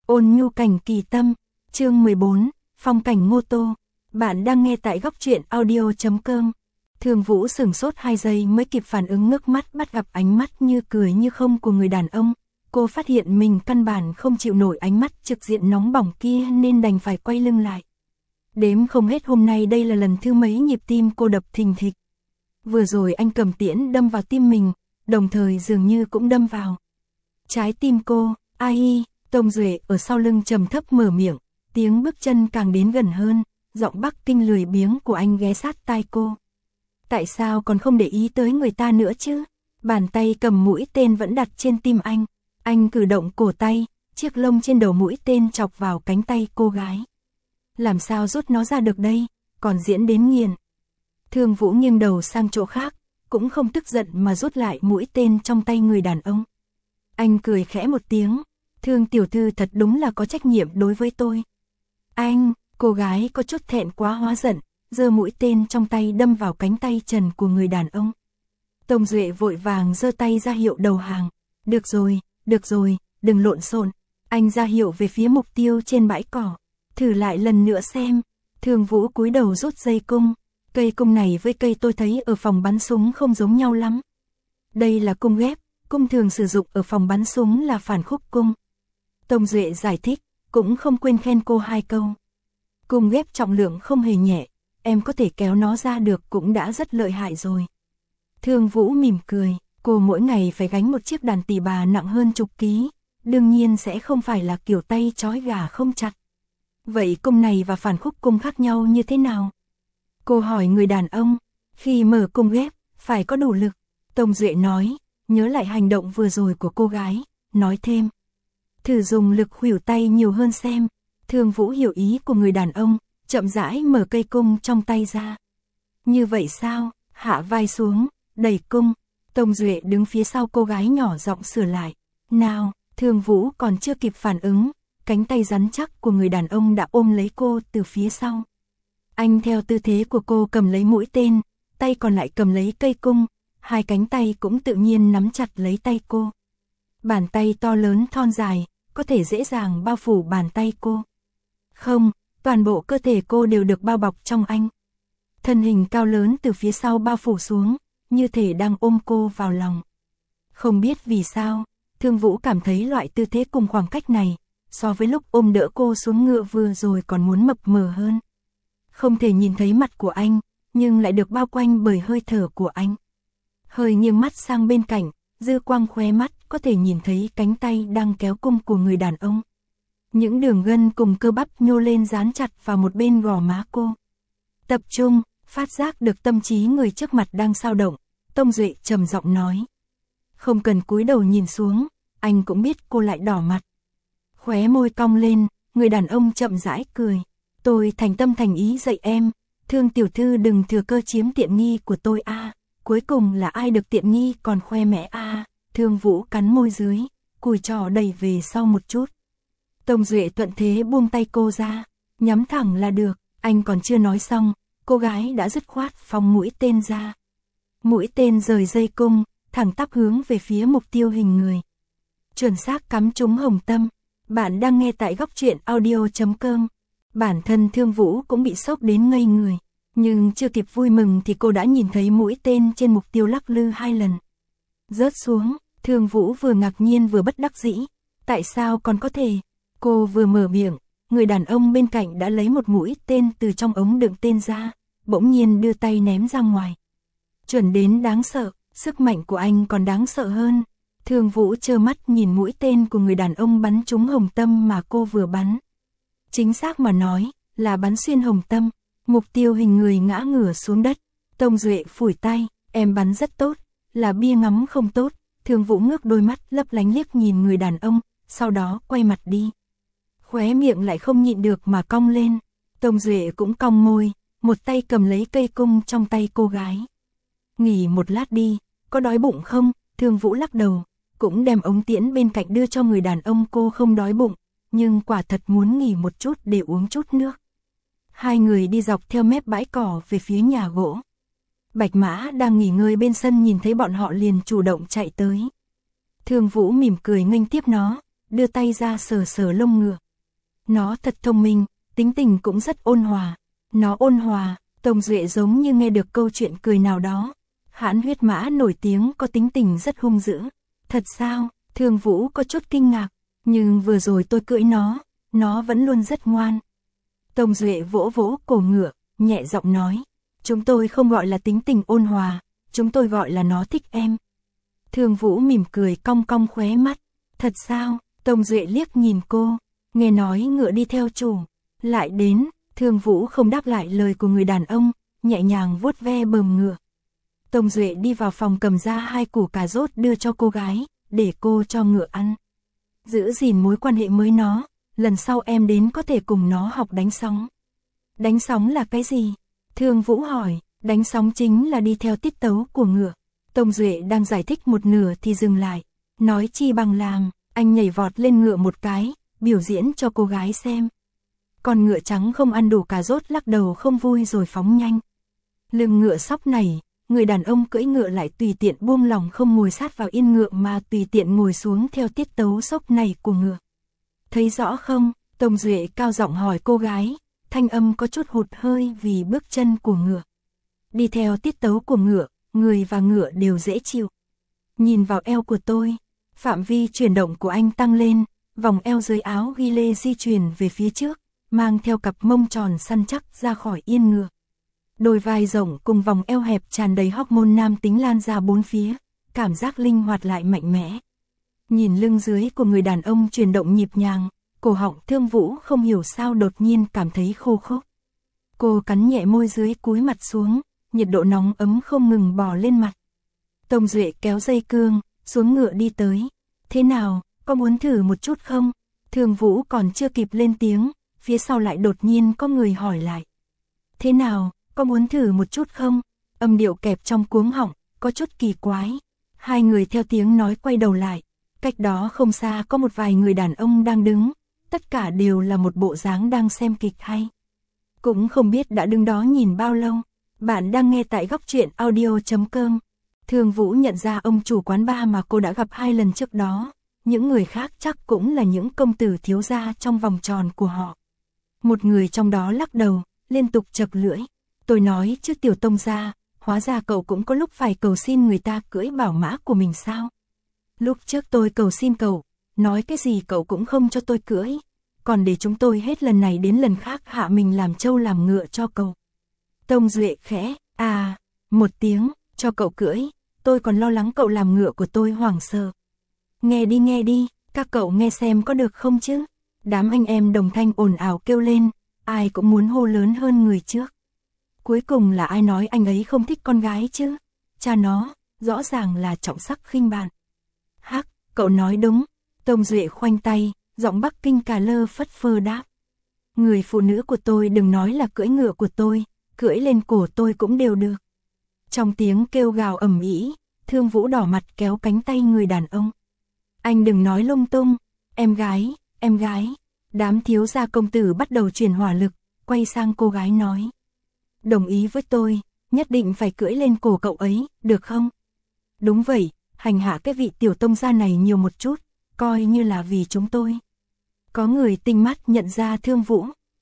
Ôn nhu cảnh kỳ tâm, chương 14, phong cảnh Ngô Tô. Bạn đang nghe tại góc truyện audio.com. Thường Vũ sửng sốt 2 giây mới kịp phản ứng, ngước mắt bắt gặp ánh mắt như cười như không của người đàn ông. Cô phát hiện mình căn bản không chịu nổi ánh mắt trực diện nóng bỏng kia nên đành phải quay lưng lại. Đếm không hết hôm nay đây là lần thứ mấy nhịp tim cô đập thình thịch. Vừa rồi anh cầm tiễn đâm vào tim mình, đồng thời dường như cũng đâm vào trái tim cô. Ai? Tông Duệ ở sau lưng trầm thấp mở miệng, tiếng bước chân càng đến gần hơn, giọng Bắc Kinh lười biếng của anh ghé sát tai cô. Tại sao còn không để ý tới người ta nữa chứ? Bàn tay cầm mũi tên vẫn đặt trên tim anh cử động cổ tay, chiếc lông trên đầu mũi tên chọc vào cánh tay cô gái. Làm sao rút nó ra được đây, còn diễn đến nghiền. Thường Vũ nghiêng đầu sang chỗ khác, cũng không tức giận mà rút lại mũi tên trong tay người đàn ông. Anh cười khẽ một tiếng, Thương tiểu thư thật đúng là có trách nhiệm đối với tôi. Anh, cô gái có chút thẹn quá hóa giận, giơ mũi tên trong tay đâm vào cánh tay trần của người đàn ông. Tông Duệ vội vàng giơ tay ra hiệu đầu hàng. Được rồi, đừng lộn xộn. Anh ra hiệu về phía mục tiêu trên bãi cỏ. Thử lại lần nữa xem. Thường Vũ cúi đầu rút dây cung. Cây cung này với cây tôi thấy ở phòng bắn súng không giống nhau lắm. Đây là cung ghép, cung thường sử dụng ở phòng bắn súng là phản khúc cung. Tông Duệ giải thích, cũng không quên khen cô 2 câu. Cung ghép trọng lượng không hề nhẹ, em có thể kéo nó ra được cũng đã rất lợi hại rồi. Thương Vũ mỉm cười, cô mỗi ngày phải gánh một chiếc đàn tỳ bà nặng hơn chục ký, đương nhiên sẽ không phải là kiểu tay trói gà không chặt. Vậy cung này và phản khúc cung khác nhau như thế nào? Cô hỏi người đàn ông, khi mở cung ghép, phải có đủ lực. Tông Duệ nói, nhớ lại hành động vừa rồi của cô gái, nói thêm. Thử dùng lực khuỷu tay nhiều hơn xem. Thương Vũ hiểu ý của người đàn ông, chậm rãi mở cây cung trong tay ra. Như vậy sao? Hạ vai xuống, đẩy cung. Tông Duệ đứng phía sau cô gái nhỏ giọng sửa lại. Nào, Thương Vũ còn chưa kịp phản ứng, cánh tay rắn chắc của người đàn ông đã ôm lấy cô từ phía sau. Anh theo tư thế của cô cầm lấy mũi tên, tay còn lại cầm lấy cây cung, hai cánh tay cũng tự nhiên nắm chặt lấy tay cô. Bàn tay to lớn thon dài, có thể dễ dàng bao phủ bàn tay cô. Không, toàn bộ cơ thể cô đều được bao bọc trong anh. Thân hình cao lớn từ phía sau bao phủ xuống, như thể đang ôm cô vào lòng. Không biết vì sao, Thương Vũ cảm thấy loại tư thế cùng khoảng cách này, so với lúc ôm đỡ cô xuống ngựa vừa rồi còn muốn mập mờ hơn. Không thể nhìn thấy mặt của anh, nhưng lại được bao quanh bởi hơi thở của anh. Hơi nghiêng mắt sang bên cạnh, dư quang khóe mắt có thể nhìn thấy cánh tay đang kéo cung của người đàn ông. Những đường gân cùng cơ bắp nhô lên dán chặt vào một bên gò má cô. Tập trung, phát giác được tâm trí người trước mặt đang dao động, Tông Duệ trầm giọng nói. Không cần cúi đầu nhìn xuống, anh cũng biết cô lại đỏ mặt. Khóe môi cong lên, người đàn ông chậm rãi cười. Tôi thành tâm thành ý dạy em, Thương tiểu thư đừng thừa cơ chiếm tiện nghi của tôi a. Cuối cùng là ai được tiện nghi còn khoe mẽ a. Thương Vũ cắn môi dưới, cùi trỏ đẩy về sau một chút. Tông Duệ thuận thế buông tay cô ra, nhắm thẳng là được. Anh còn chưa nói xong, cô gái đã dứt khoát phóng mũi tên ra. Mũi tên rời dây cung, thẳng tắp hướng về phía mục tiêu hình người. Chuẩn xác cắm trúng hồng tâm. Bạn đang nghe tại góc truyện audio.com. Bản thân Thương Vũ cũng bị sốc đến ngây người. Nhưng chưa kịp vui mừng thì cô đã nhìn thấy mũi tên trên mục tiêu lắc lư 2 lần. Rớt xuống, Thương Vũ vừa ngạc nhiên vừa bất đắc dĩ. Tại sao còn có thể? Cô vừa mở miệng, người đàn ông bên cạnh đã lấy một mũi tên từ trong ống đựng tên ra, bỗng nhiên đưa tay ném ra ngoài. Chuẩn đến đáng sợ, sức mạnh của anh còn đáng sợ hơn. Thương Vũ trơ mắt nhìn mũi tên của người đàn ông bắn trúng hồng tâm mà cô vừa bắn. Chính xác mà nói, là bắn xuyên hồng tâm. Mục tiêu hình người ngã ngửa xuống đất. Tông Duệ phủi tay, em bắn rất tốt, là bia ngắm không tốt. Thương Vũ ngước đôi mắt lấp lánh liếc nhìn người đàn ông, sau đó quay mặt đi. Khóe miệng lại không nhịn được mà cong lên. Tông Duệ cũng cong môi, một tay cầm lấy cây cung trong tay cô gái. Nghỉ một lát đi, có đói bụng không? Thương Vũ lắc đầu, cũng đem ống tiễn bên cạnh đưa cho người đàn ông. Cô không đói bụng, nhưng quả thật muốn nghỉ một chút để uống chút nước. Hai người đi dọc theo mép bãi cỏ về phía nhà gỗ. Bạch Mã đang nghỉ ngơi bên sân nhìn thấy bọn họ liền chủ động chạy tới. Thương Vũ mỉm cười nghênh tiếp nó, đưa tay ra sờ sờ lông ngựa. Nó thật thông minh, tính tình cũng rất ôn hòa. Nó ôn hòa, Tông Duệ giống như nghe được câu chuyện cười nào đó. Hãn huyết mã nổi tiếng có tính tình rất hung dữ. Thật sao? Thương Vũ có chút kinh ngạc, nhưng vừa rồi tôi cưỡi nó vẫn luôn rất ngoan. Tông Duệ vỗ vỗ cổ ngựa, nhẹ giọng nói, chúng tôi không gọi là tính tình ôn hòa, chúng tôi gọi là nó thích em. Thương Vũ mỉm cười cong cong khóe mắt, thật sao? Tông Duệ liếc nhìn cô, nghe nói ngựa đi theo chủ, lại đến. Thương Vũ không đáp lại lời của người đàn ông, nhẹ nhàng vuốt ve bờm ngựa. Tông Duệ đi vào phòng cầm ra 2 củ cà rốt đưa cho cô gái, để cô cho ngựa ăn. Giữ gìn mối quan hệ mới nó, lần sau em đến có thể cùng nó học đánh sóng. Đánh sóng là cái gì? Thương Vũ hỏi, đánh sóng chính là đi theo tiết tấu của ngựa. Tông Duệ đang giải thích một nửa thì dừng lại, nói chi bằng làm, anh nhảy vọt lên ngựa một cái, biểu diễn cho cô gái xem. Con ngựa trắng không ăn đủ cà rốt lắc đầu không vui rồi phóng nhanh. Lưng ngựa sóc nảy, người đàn ông cưỡi ngựa lại tùy tiện buông lỏng không ngồi sát vào yên ngựa mà tùy tiện ngồi xuống theo tiết tấu sốc nảy của ngựa. Thấy rõ không? Tông Duệ cao giọng hỏi cô gái, thanh âm có chút hụt hơi vì bước chân của ngựa. Đi theo tiết tấu của ngựa, người và ngựa đều dễ chịu. Nhìn vào eo của tôi, phạm vi chuyển động của anh tăng lên, vòng eo dưới áo ghi lê di chuyển về phía trước, mang theo cặp mông tròn săn chắc ra khỏi yên ngựa. Đôi vai rộng cùng vòng eo hẹp tràn đầy hormone nam tính lan ra bốn phía, cảm giác linh hoạt lại mạnh mẽ. Nhìn lưng dưới của người đàn ông chuyển động nhịp nhàng, cổ họng Thương Vũ không hiểu sao đột nhiên cảm thấy khô khốc. Cô cắn nhẹ môi dưới cúi mặt xuống, nhiệt độ nóng ấm không ngừng bò lên mặt. Tông Duệ kéo dây cương, xuống ngựa đi tới. Thế nào, có muốn thử một chút không? Thương Vũ còn chưa kịp lên tiếng, phía sau lại đột nhiên có người hỏi lại. Thế nào, có muốn thử một chút không? Âm điệu kẹp trong cuống họng, có chút kỳ quái. Hai người theo tiếng nói quay đầu lại. Cách đó không xa có một vài người đàn ông đang đứng. Tất cả đều là một bộ dáng đang xem kịch hay. Cũng không biết đã đứng đó nhìn bao lâu. Bạn đang nghe tại góc truyện audio.com. Thương Vũ nhận ra ông chủ quán bar mà cô đã gặp 2 lần trước đó. Những người khác chắc cũng là những công tử thiếu gia trong vòng tròn của họ. Một người trong đó lắc đầu, liên tục chậc lưỡi. Tôi nói chứ tiểu tông gia, hóa ra cậu cũng có lúc phải cầu xin người ta cưỡi bảo mã của mình sao? Lúc trước tôi cầu xin cậu, nói cái gì cậu cũng không cho tôi cưỡi. Còn để chúng tôi hết lần này đến lần khác hạ mình làm trâu làm ngựa cho cậu. Tông Duệ khẽ, một tiếng, cho cậu cưỡi, tôi còn lo lắng cậu làm ngựa của tôi hoảng sợ. Nghe đi, các cậu nghe xem có được không chứ? Đám anh em đồng thanh ồn ào kêu lên, ai cũng muốn hô lớn hơn người trước. Cuối cùng là ai nói anh ấy không thích con gái chứ? Cha nó, rõ ràng là trọng sắc khinh bạn. Hắc, cậu nói đúng. Tông Duệ khoanh tay, giọng Bắc Kinh cà lơ phất phơ đáp. Người phụ nữ của tôi đừng nói là cưỡi ngựa của tôi, cưỡi lên cổ tôi cũng đều được. Trong tiếng kêu gào ầm ĩ, Thương Vũ đỏ mặt kéo cánh tay người đàn ông. Anh đừng nói lung tung, em gái. Đám thiếu gia công tử bắt đầu truyền hỏa lực, quay sang cô gái nói. Đồng ý với tôi, nhất định phải cưỡi lên cổ cậu ấy, được không? Đúng vậy, hành hạ cái vị tiểu tông gia này nhiều một chút, coi như là vì chúng tôi. Có người tinh mắt nhận ra Thương Vũ.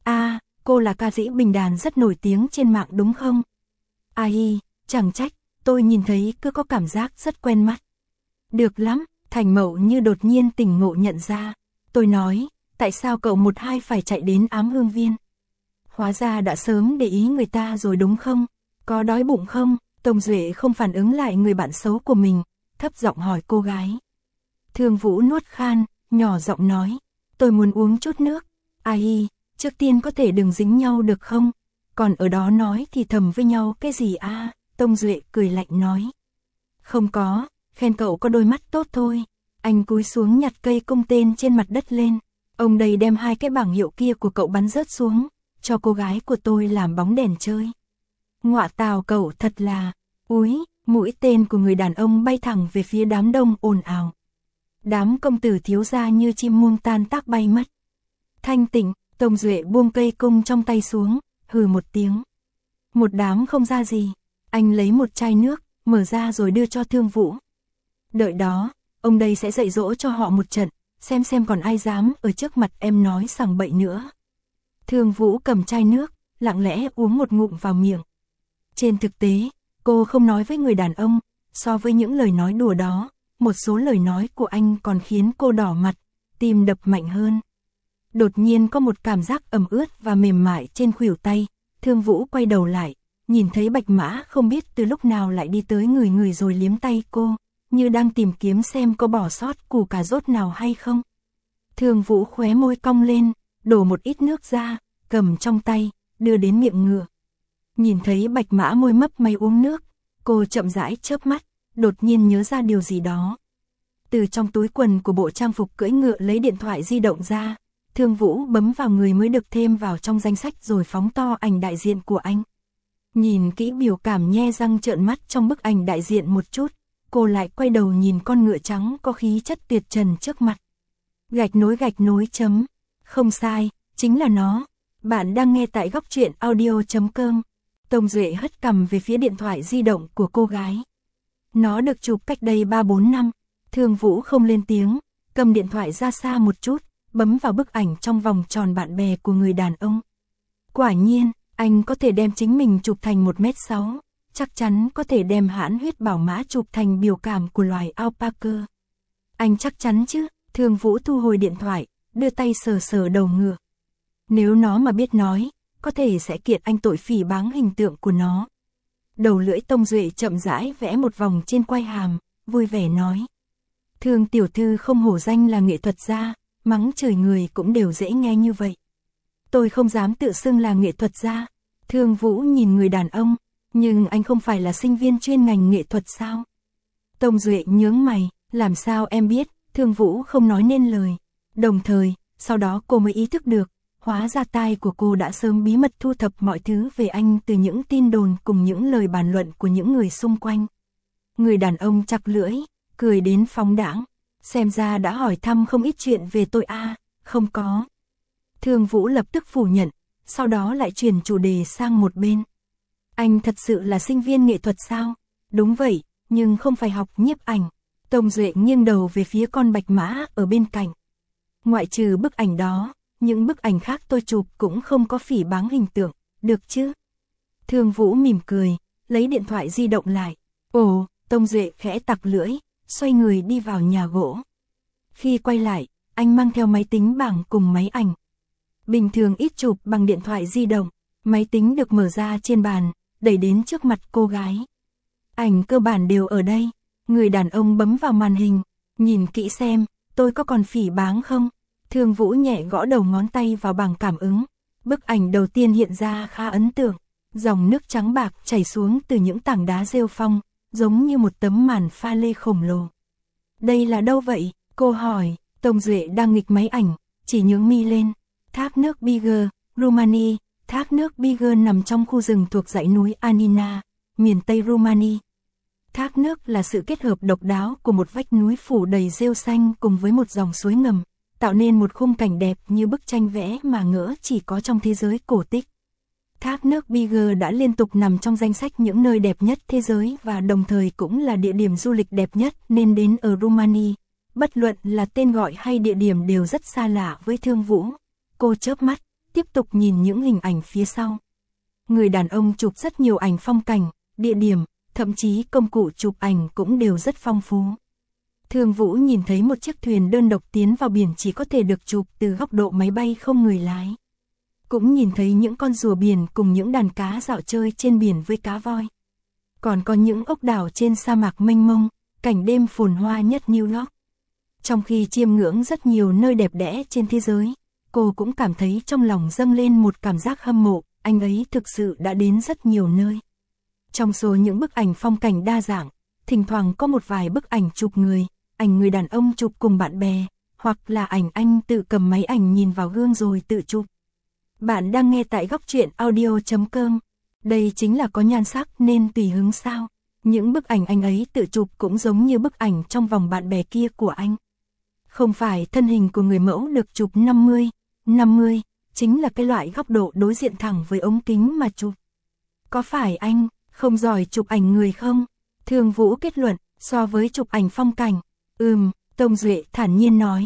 Cô là ca sĩ bình đàn rất nổi tiếng trên mạng đúng không? Ai, chẳng trách, tôi nhìn thấy cứ có cảm giác rất quen mắt. Được lắm, Thành Mậu như đột nhiên tỉnh ngộ nhận ra. Tôi nói, tại sao cậu 1-2 phải chạy đến Ám Hương Viên? Hóa ra đã sớm để ý người ta rồi đúng không? Có đói bụng không? Tông Duệ không phản ứng lại người bạn xấu của mình, thấp giọng hỏi cô gái. Thương Vũ nuốt khan, nhỏ giọng nói, tôi muốn uống chút nước. Ai, trước tiên có thể đừng dính nhau được không? Còn ở đó nói thì thầm với nhau cái gì Tông Duệ cười lạnh nói. Không có, khen cậu có đôi mắt tốt thôi. Anh cúi xuống nhặt cây cung tên trên mặt đất lên. Ông đây đem 2 cái bảng hiệu kia của cậu bắn rớt xuống, cho cô gái của tôi làm bóng đèn chơi. Ngọa tào cậu thật là, mũi tên của người đàn ông bay thẳng về phía đám đông ồn ào. Đám công tử thiếu gia như chim muông tan tác bay mất. Thanh tịnh, Tông Duệ buông cây cung trong tay xuống, hừ một tiếng. Một đám không ra gì, anh lấy một chai nước, mở ra rồi đưa cho Thương Vũ. Đợi đó, ông đây sẽ dạy dỗ cho họ một trận, xem còn ai dám ở trước mặt em nói sằng bậy nữa. Thương Vũ cầm chai nước, lặng lẽ uống một ngụm vào miệng. Trên thực tế, cô không nói với người đàn ông, so với những lời nói đùa đó, một số lời nói của anh còn khiến cô đỏ mặt, tim đập mạnh hơn. Đột nhiên có một cảm giác ẩm ướt và mềm mại trên khuỷu tay, Thương Vũ quay đầu lại, nhìn thấy Bạch Mã không biết từ lúc nào lại đi tới người rồi liếm tay cô, như đang tìm kiếm xem có bỏ sót củ cà rốt nào hay không. Thương Vũ khóe môi cong lên, đổ một ít nước ra, cầm trong tay, đưa đến miệng ngựa. Nhìn thấy Bạch Mã môi mấp máy uống nước, cô chậm rãi chớp mắt, đột nhiên nhớ ra điều gì đó. Từ trong túi quần của bộ trang phục cưỡi ngựa lấy điện thoại di động ra, Thương Vũ bấm vào người mới được thêm vào trong danh sách rồi phóng to ảnh đại diện của anh. Nhìn kỹ biểu cảm nhe răng trợn mắt trong bức ảnh đại diện một chút, cô lại quay đầu nhìn con ngựa trắng có khí chất tuyệt trần trước mặt. Gạch nối chấm. Không sai, chính là nó. Bạn đang nghe tại góc truyện audio.com. Tông Duệ hất cằm về phía điện thoại di động của cô gái. Nó được chụp cách đây 3-4 năm. Thương Vũ không lên tiếng, cầm điện thoại ra xa một chút, bấm vào bức ảnh trong vòng tròn bạn bè của người đàn ông. Quả nhiên, anh có thể đem chính mình chụp thành 1m6, chắc chắn có thể đem hãn huyết bảo mã chụp thành biểu cảm của loài alpaca. Anh chắc chắn chứ? Thương Vũ thu hồi điện thoại, đưa tay sờ đầu ngựa. Nếu nó mà biết nói, có thể sẽ kiện anh tội phỉ báng hình tượng của nó. Đầu lưỡi Tông Duệ chậm rãi vẽ một vòng trên quai hàm, vui vẻ nói. Thương tiểu thư không hổ danh là nghệ thuật gia, mắng chửi người cũng đều dễ nghe như vậy. Tôi không dám tự xưng là nghệ thuật gia. Thương Vũ nhìn người đàn ông, nhưng anh không phải là sinh viên chuyên ngành nghệ thuật sao? Tông Duệ nhướng mày, làm sao em biết? Thương Vũ không nói nên lời. Đồng thời, sau đó cô mới ý thức được, hóa ra tai của cô đã sớm bí mật thu thập mọi thứ về anh từ những tin đồn cùng những lời bàn luận của những người xung quanh. Người đàn ông chặt lưỡi, cười đến phóng đãng. Xem ra đã hỏi thăm không ít chuyện về tôi à, không có. Thương Vũ lập tức phủ nhận, sau đó lại chuyển chủ đề sang một bên. Anh thật sự là sinh viên nghệ thuật sao? Đúng vậy, nhưng không phải học nhiếp ảnh. Tông Duệ nghiêng đầu về phía con Bạch Mã ở bên cạnh. Ngoại trừ bức ảnh đó, những bức ảnh khác tôi chụp cũng không có phỉ báng hình tượng, được chứ? Thương Vũ mỉm cười, lấy điện thoại di động lại. Ồ, Tông Duệ khẽ tặc lưỡi, xoay người đi vào nhà gỗ. Khi quay lại, anh mang theo máy tính bảng cùng máy ảnh. Bình thường ít chụp bằng điện thoại di động, máy tính được mở ra trên bàn, đẩy đến trước mặt cô gái. Ảnh cơ bản đều ở đây. Người đàn ông bấm vào màn hình, nhìn kỹ xem, tôi có còn phỉ báng không? Thương Vũ nhẹ gõ đầu ngón tay vào bảng cảm ứng. Bức ảnh đầu tiên hiện ra khá ấn tượng. Dòng nước trắng bạc chảy xuống từ những tảng đá rêu phong, giống như một tấm màn pha lê khổng lồ. Đây là đâu vậy? Cô hỏi. Tông Duệ đang nghịch máy ảnh, chỉ nhướng mi lên. Thác nước Biger, Rumani. Thác nước Biger nằm trong khu rừng thuộc dãy núi Anina, miền Tây Rumani. Thác nước là sự kết hợp độc đáo của một vách núi phủ đầy rêu xanh cùng với một dòng suối ngầm, tạo nên một khung cảnh đẹp như bức tranh vẽ mà ngỡ chỉ có trong thế giới cổ tích. Thác nước Biger đã liên tục nằm trong danh sách những nơi đẹp nhất thế giới và đồng thời cũng là địa điểm du lịch đẹp nhất nên đến ở Rumani. Bất luận là tên gọi hay địa điểm đều rất xa lạ với Thương Vũ. Cô chớp mắt, tiếp tục nhìn những hình ảnh phía sau. Người đàn ông chụp rất nhiều ảnh phong cảnh, địa điểm, thậm chí công cụ chụp ảnh cũng đều rất phong phú. Thương Vũ nhìn thấy một chiếc thuyền đơn độc tiến vào biển chỉ có thể được chụp từ góc độ máy bay không người lái. Cũng nhìn thấy những con rùa biển cùng những đàn cá dạo chơi trên biển với cá voi. Còn có những ốc đảo trên sa mạc mênh mông, cảnh đêm phồn hoa nhất New York. Trong khi chiêm ngưỡng rất nhiều nơi đẹp đẽ trên thế giới, cô cũng cảm thấy trong lòng dâng lên một cảm giác hâm mộ, anh ấy thực sự đã đến rất nhiều nơi. Trong số những bức ảnh phong cảnh đa dạng, thỉnh thoảng có một vài bức ảnh chụp người, ảnh người đàn ông chụp cùng bạn bè, hoặc là ảnh anh tự cầm máy ảnh nhìn vào gương rồi tự chụp. Bạn đang nghe tại góc truyện audio.com. Đây chính là có nhan sắc nên tùy hứng sao. Những bức ảnh anh ấy tự chụp cũng giống như bức ảnh trong vòng bạn bè kia của anh. Không phải thân hình của người mẫu được chụp 50, chính là cái loại góc độ đối diện thẳng với ống kính mà chụp. Có phải anh không giỏi chụp ảnh người không? Thương Vũ kết luận, so với chụp ảnh phong cảnh. Tông Duệ thản nhiên nói.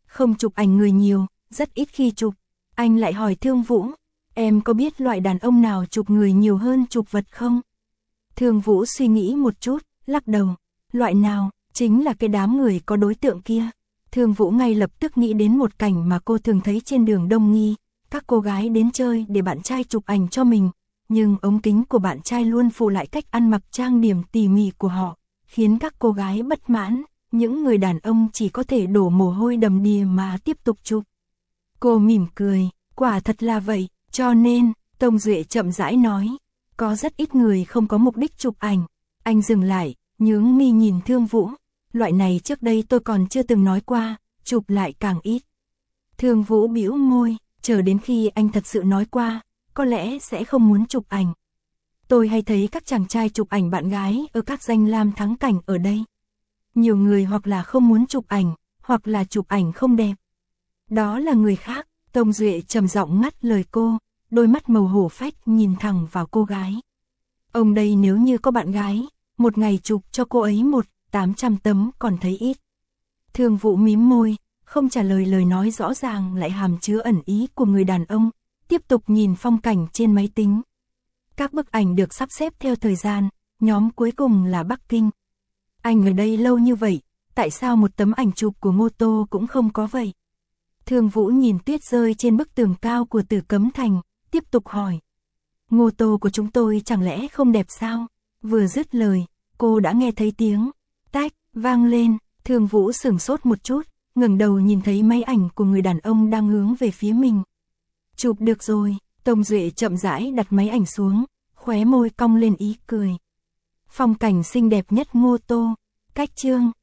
Không chụp ảnh người nhiều, rất ít khi chụp. Anh lại hỏi Thương Vũ, em có biết loại đàn ông nào chụp người nhiều hơn chụp vật không? Thương Vũ suy nghĩ một chút, lắc đầu. Loại nào? Chính là cái đám người có đối tượng kia. Thương Vũ ngay lập tức nghĩ đến một cảnh mà cô thường thấy trên đường Đông Nghi. Các cô gái đến chơi để bạn trai chụp ảnh cho mình, nhưng ống kính của bạn trai luôn phụ lại cách ăn mặc trang điểm tỉ mỉ của họ, khiến các cô gái bất mãn. Những người đàn ông chỉ có thể đổ mồ hôi đầm đìa mà tiếp tục chụp. Cô mỉm cười, quả thật là vậy, cho nên, Tông Duệ chậm rãi nói, có rất ít người không có mục đích chụp ảnh. Anh dừng lại, nhướng mi nhìn Thương Vũ, loại này trước đây tôi còn chưa từng nói qua, chụp lại càng ít. Thương Vũ bĩu môi, chờ đến khi anh thật sự nói qua, có lẽ sẽ không muốn chụp ảnh. Tôi hay thấy các chàng trai chụp ảnh bạn gái ở các danh lam thắng cảnh ở đây. Nhiều người hoặc là không muốn chụp ảnh, hoặc là chụp ảnh không đẹp. Đó là người khác. Tông Duệ trầm giọng ngắt lời cô, đôi mắt màu hổ phách nhìn thẳng vào cô gái. Ông đây nếu như có bạn gái, một ngày chụp cho cô ấy 800 tấm còn thấy ít. Thương Vũ mím môi, không trả lời lời nói rõ ràng lại hàm chứa ẩn ý của người đàn ông, tiếp tục nhìn phong cảnh trên máy tính. Các bức ảnh được sắp xếp theo thời gian, nhóm cuối cùng là Bắc Kinh. Anh ở đây lâu như vậy, tại sao một tấm ảnh chụp của Ngô Tô cũng không có vậy? Thương Vũ nhìn tuyết rơi trên bức tường cao của Tử Cấm Thành, tiếp tục hỏi. Ngô Tô của chúng tôi chẳng lẽ không đẹp sao? Vừa dứt lời, cô đã nghe thấy tiếng tách vang lên. Thương Vũ sửng sốt một chút, ngẩng đầu nhìn thấy máy ảnh của người đàn ông đang hướng về phía mình. Chụp được rồi. Tông Duệ chậm rãi đặt máy ảnh xuống, khóe môi cong lên ý cười. Phong cảnh xinh đẹp nhất Ngô Tô. Cách chương